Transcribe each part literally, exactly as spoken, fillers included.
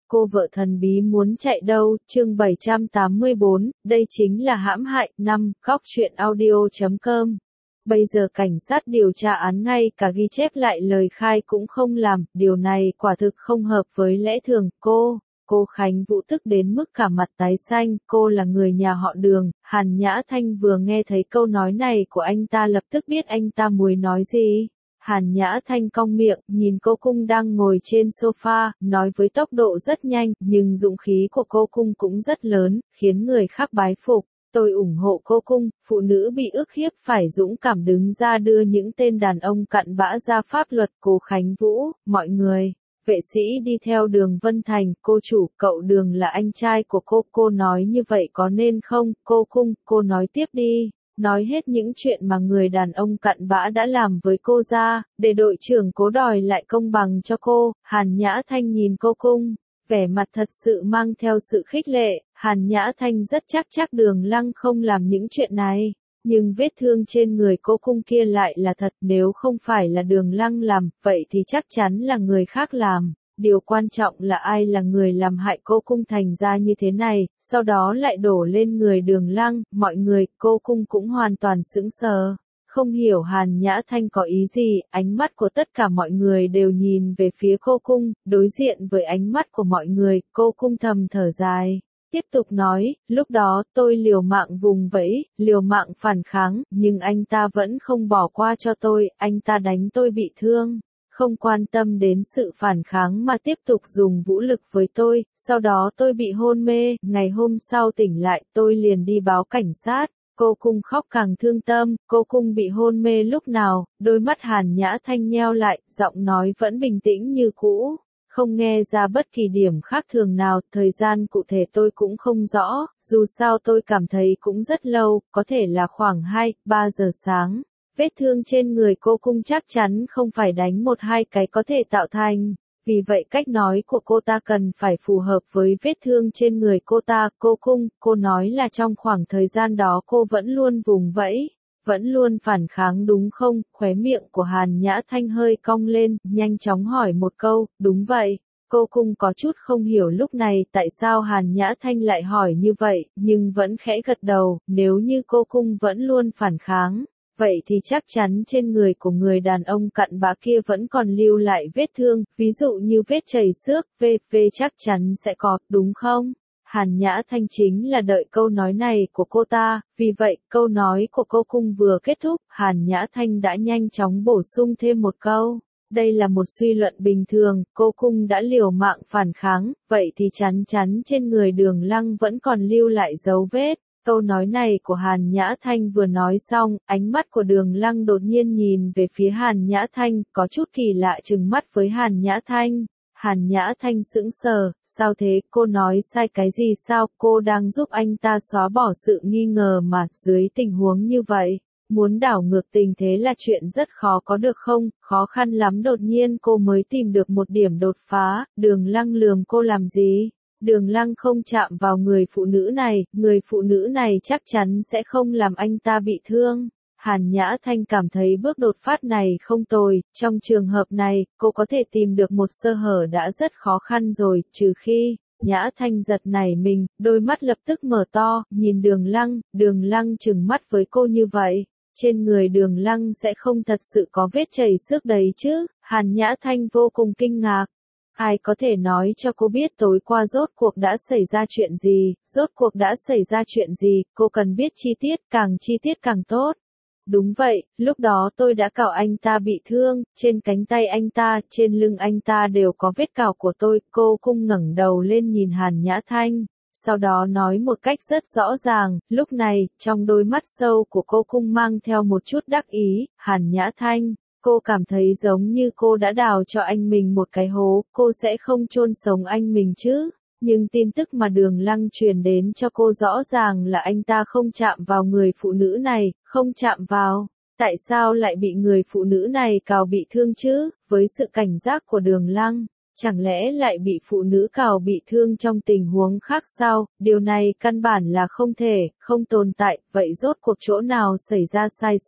Cô vợ thần bí muốn chạy đâu, chương bảy trăm tám mươi bốn, đây chính là hãm hại. Năm, góc truyện audio chấm com. Bây giờ cảnh sát điều tra án ngay cả ghi chép lại lời khai cũng không làm, điều này quả thực không hợp với lẽ thường. Cô, cô Khánh Vũ tức đến mức cả mặt tái xanh, cô là người nhà họ Đường. Hàn Nhã Thanh vừa nghe thấy câu nói này của anh ta lập tức biết anh ta muốn nói gì. Hàn Nhã Thanh cong miệng, nhìn cô Cung đang ngồi trên sofa, nói với tốc độ rất nhanh, nhưng dũng khí của cô Cung cũng rất lớn, khiến người khác bái phục. Tôi ủng hộ cô Cung, phụ nữ bị ức hiếp phải dũng cảm đứng ra đưa những tên đàn ông cặn bã ra pháp luật. Cô Khánh Vũ, mọi người, vệ sĩ đi theo Đường Vân Thành, cô chủ, cậu Đường là anh trai của cô, cô nói như vậy có nên không? Cô Cung, cô nói tiếp đi. Nói hết những chuyện mà người đàn ông cặn bã đã làm với cô ra, để đội trưởng Cố đòi lại công bằng cho cô. Hàn Nhã Thanh nhìn cô Cung, vẻ mặt thật sự mang theo sự khích lệ. Hàn Nhã Thanh rất chắc chắc Đường Lăng không làm những chuyện này, nhưng vết thương trên người cô Cung kia lại là thật. Nếu không phải là Đường Lăng làm, vậy thì chắc chắn là người khác làm. Điều quan trọng là ai là người làm hại cô Cung thành ra như thế này, sau đó lại đổ lên người Đường Lăng. Mọi người, cô Cung cũng hoàn toàn sững sờ, không hiểu Hàn Nhã Thanh có ý gì. Ánh mắt của tất cả mọi người đều nhìn về phía cô Cung, đối diện với ánh mắt của mọi người, cô Cung thầm thở dài. Tiếp tục nói, lúc đó tôi liều mạng vùng vẫy, liều mạng phản kháng, nhưng anh ta vẫn không bỏ qua cho tôi, anh ta đánh tôi bị thương. Không quan tâm đến sự phản kháng mà tiếp tục dùng vũ lực với tôi, sau đó tôi bị hôn mê, ngày hôm sau tỉnh lại tôi liền đi báo cảnh sát. Cô Cung khóc càng thương tâm. Cô Cung bị hôn mê lúc nào? Đôi mắt Hàn Nhã Thanh nheo lại, giọng nói vẫn bình tĩnh như cũ, không nghe ra bất kỳ điểm khác thường nào. Thời gian cụ thể tôi cũng không rõ, dù sao tôi cảm thấy cũng rất lâu, có thể là khoảng hai, ba giờ sáng. Vết thương trên người cô Cung chắc chắn không phải đánh một hai cái có thể tạo thành, vì vậy cách nói của cô ta cần phải phù hợp với vết thương trên người cô ta. Cô Cung, cô nói là trong khoảng thời gian đó cô vẫn luôn vùng vẫy, vẫn luôn phản kháng đúng không? Khóe miệng của Hàn Nhã Thanh hơi cong lên, nhanh chóng hỏi một câu, đúng vậy. Cô Cung có chút không hiểu lúc này tại sao Hàn Nhã Thanh lại hỏi như vậy, nhưng vẫn khẽ gật đầu. Nếu như cô Cung vẫn luôn phản kháng, vậy thì chắc chắn trên người của người đàn ông cặn bã kia vẫn còn lưu lại vết thương, ví dụ như vết chảy xước, vê vê chắc chắn sẽ có, đúng không? Hàn Nhã Thanh chính là đợi câu nói này của cô ta, vì vậy, câu nói của cô Cung vừa kết thúc, Hàn Nhã Thanh đã nhanh chóng bổ sung thêm một câu. Đây là một suy luận bình thường, cô Cung đã liều mạng phản kháng, vậy thì chắn chắn trên người Đường Lăng vẫn còn lưu lại dấu vết. Câu nói này của Hàn Nhã Thanh vừa nói xong, ánh mắt của Đường Lăng đột nhiên nhìn về phía Hàn Nhã Thanh, có chút kỳ lạ trừng mắt với Hàn Nhã Thanh. Hàn Nhã Thanh sững sờ, sao thế, cô nói sai cái gì sao? Cô đang giúp anh ta xóa bỏ sự nghi ngờ mà, dưới tình huống như vậy, muốn đảo ngược tình thế là chuyện rất khó có được không? Khó khăn lắm đột nhiên cô mới tìm được một điểm đột phá. Đường Lăng lườm cô làm gì? Đường Lăng không chạm vào người phụ nữ này, người phụ nữ này chắc chắn sẽ không làm anh ta bị thương. Hàn Nhã Thanh cảm thấy bước đột phát này không tồi, trong trường hợp này, cô có thể tìm được một sơ hở đã rất khó khăn rồi, trừ khi, Nhã Thanh giật nảy mình, đôi mắt lập tức mở to, nhìn Đường Lăng, Đường Lăng trừng mắt với cô như vậy. Trên người Đường Lăng sẽ không thật sự có vết chảy xước đấy chứ? Hàn Nhã Thanh vô cùng kinh ngạc. Ai có thể nói cho cô biết tối qua rốt cuộc đã xảy ra chuyện gì, rốt cuộc đã xảy ra chuyện gì, cô cần biết chi tiết, càng chi tiết càng tốt. Đúng vậy, lúc đó tôi đã cào anh ta bị thương, trên cánh tay anh ta, trên lưng anh ta đều có vết cào của tôi. Cô Cung ngẩng đầu lên nhìn Hàn Nhã Thanh, sau đó nói một cách rất rõ ràng. Lúc này, trong đôi mắt sâu của cô Cung mang theo một chút đắc ý. Hàn Nhã Thanh, cô cảm thấy giống như cô đã đào cho anh mình một cái hố, cô sẽ không chôn sống anh mình chứ. Nhưng tin tức mà Đường Lăng truyền đến cho cô rõ ràng là anh ta không chạm vào người phụ nữ này, không chạm vào. Tại sao lại bị người phụ nữ này cào bị thương chứ? Với sự cảnh giác của Đường Lăng, chẳng lẽ lại bị phụ nữ cào bị thương trong tình huống khác sao? Điều này căn bản là không thể, không tồn tại, vậy rốt cuộc chỗ nào xảy ra sai sót?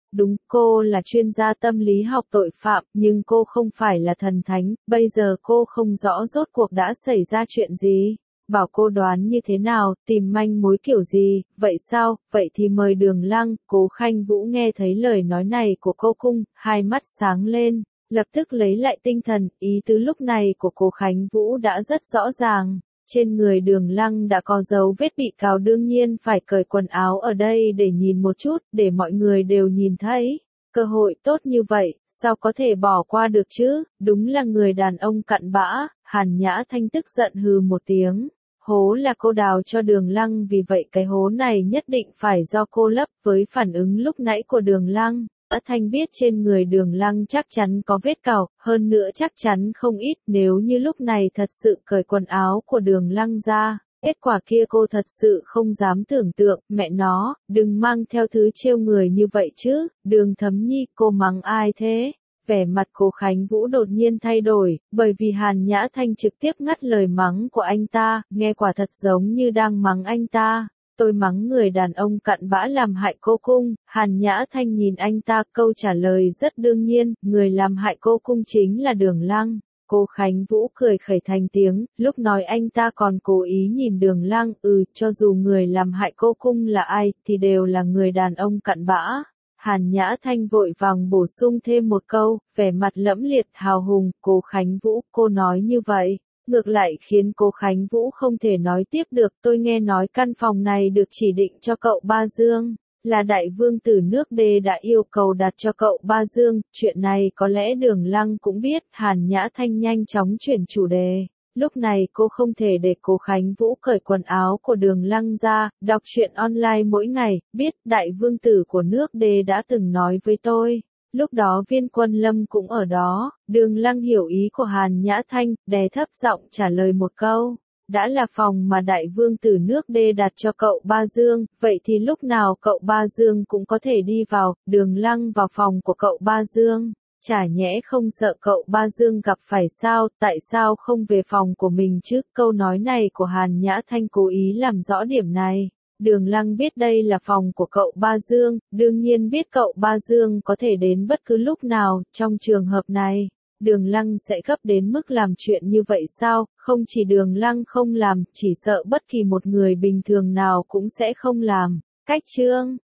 Đúng, cô là chuyên gia tâm lý học tội phạm, nhưng cô không phải là thần thánh, bây giờ cô không rõ rốt cuộc đã xảy ra chuyện gì. Bảo cô đoán như thế nào, tìm manh mối kiểu gì, vậy sao, vậy thì mời Đường Lăng. Cố Khanh Vũ nghe thấy lời nói này của cô cung, hai mắt sáng lên, lập tức lấy lại tinh thần, ý tứ lúc này của Cố Khánh Vũ đã rất rõ ràng. Trên người Đường Lăng đã có dấu vết bị cào, đương nhiên phải cởi quần áo ở đây để nhìn một chút, để mọi người đều nhìn thấy. Cơ hội tốt như vậy, sao có thể bỏ qua được chứ, đúng là người đàn ông cặn bã. Hàn Nhã Thanh tức giận hừ một tiếng. Hố là cô đào cho Đường Lăng, vì vậy cái hố này nhất định phải do cô lấp. Với phản ứng lúc nãy của Đường Lăng, Nhã Thanh biết trên người Đường Lăng chắc chắn có vết cào, hơn nữa chắc chắn không ít. Nếu như lúc này thật sự cởi quần áo của Đường Lăng ra, kết quả kia cô thật sự không dám tưởng tượng. Mẹ nó, đừng mang theo thứ trêu người như vậy chứ. Đường Thấm Nhi, cô mắng ai thế? Vẻ mặt Cố Khánh Vũ đột nhiên thay đổi, bởi vì Hàn Nhã Thanh trực tiếp ngắt lời mắng của anh ta, nghe quả thật giống như đang mắng anh ta. Tôi mắng người đàn ông cặn bã làm hại cô cung. Hàn Nhã Thanh nhìn anh ta, câu trả lời rất đương nhiên, người làm hại cô cung chính là Đường Lăng. Cố Khánh Vũ cười khẩy thành tiếng, lúc nói anh ta còn cố ý nhìn Đường Lăng, ừ, cho dù người làm hại cô cung là ai, thì đều là người đàn ông cặn bã. Hàn Nhã Thanh vội vàng bổ sung thêm một câu, vẻ mặt lẫm liệt hào hùng. Cố Khánh Vũ, cô nói như vậy, ngược lại khiến Cố Khánh Vũ không thể nói tiếp được. Tôi nghe nói căn phòng này được chỉ định cho cậu Ba Dương, là đại vương tử nước Đê đã yêu cầu đặt cho cậu Ba Dương, chuyện này có lẽ Đường Lăng cũng biết. Hàn Nhã Thanh nhanh chóng chuyển chủ đề. Lúc này cô không thể để Cố Khánh Vũ cởi quần áo của Đường Lăng ra. Đọc truyện online mỗi ngày, biết đại vương tử của nước Đê đã từng nói với tôi. Lúc đó Viên Quân Lâm cũng ở đó. Đường Lăng hiểu ý của Hàn Nhã Thanh, đè thấp giọng trả lời một câu. Đã là phòng mà đại vương tử nước Đê đặt cho cậu Ba Dương, vậy thì lúc nào cậu Ba Dương cũng có thể đi vào. Đường Lăng vào phòng của cậu Ba Dương, chả nhẽ không sợ cậu Ba Dương gặp phải sao, tại sao không về phòng của mình chứ? Câu nói này của Hàn Nhã Thanh cố ý làm rõ điểm này. Đường Lăng biết đây là phòng của cậu Ba Dương, đương nhiên biết cậu Ba Dương có thể đến bất cứ lúc nào. Trong trường hợp này, Đường Lăng sẽ gấp đến mức làm chuyện như vậy sao? Không chỉ Đường Lăng không làm, chỉ sợ bất kỳ một người bình thường nào cũng sẽ không làm. Cách chương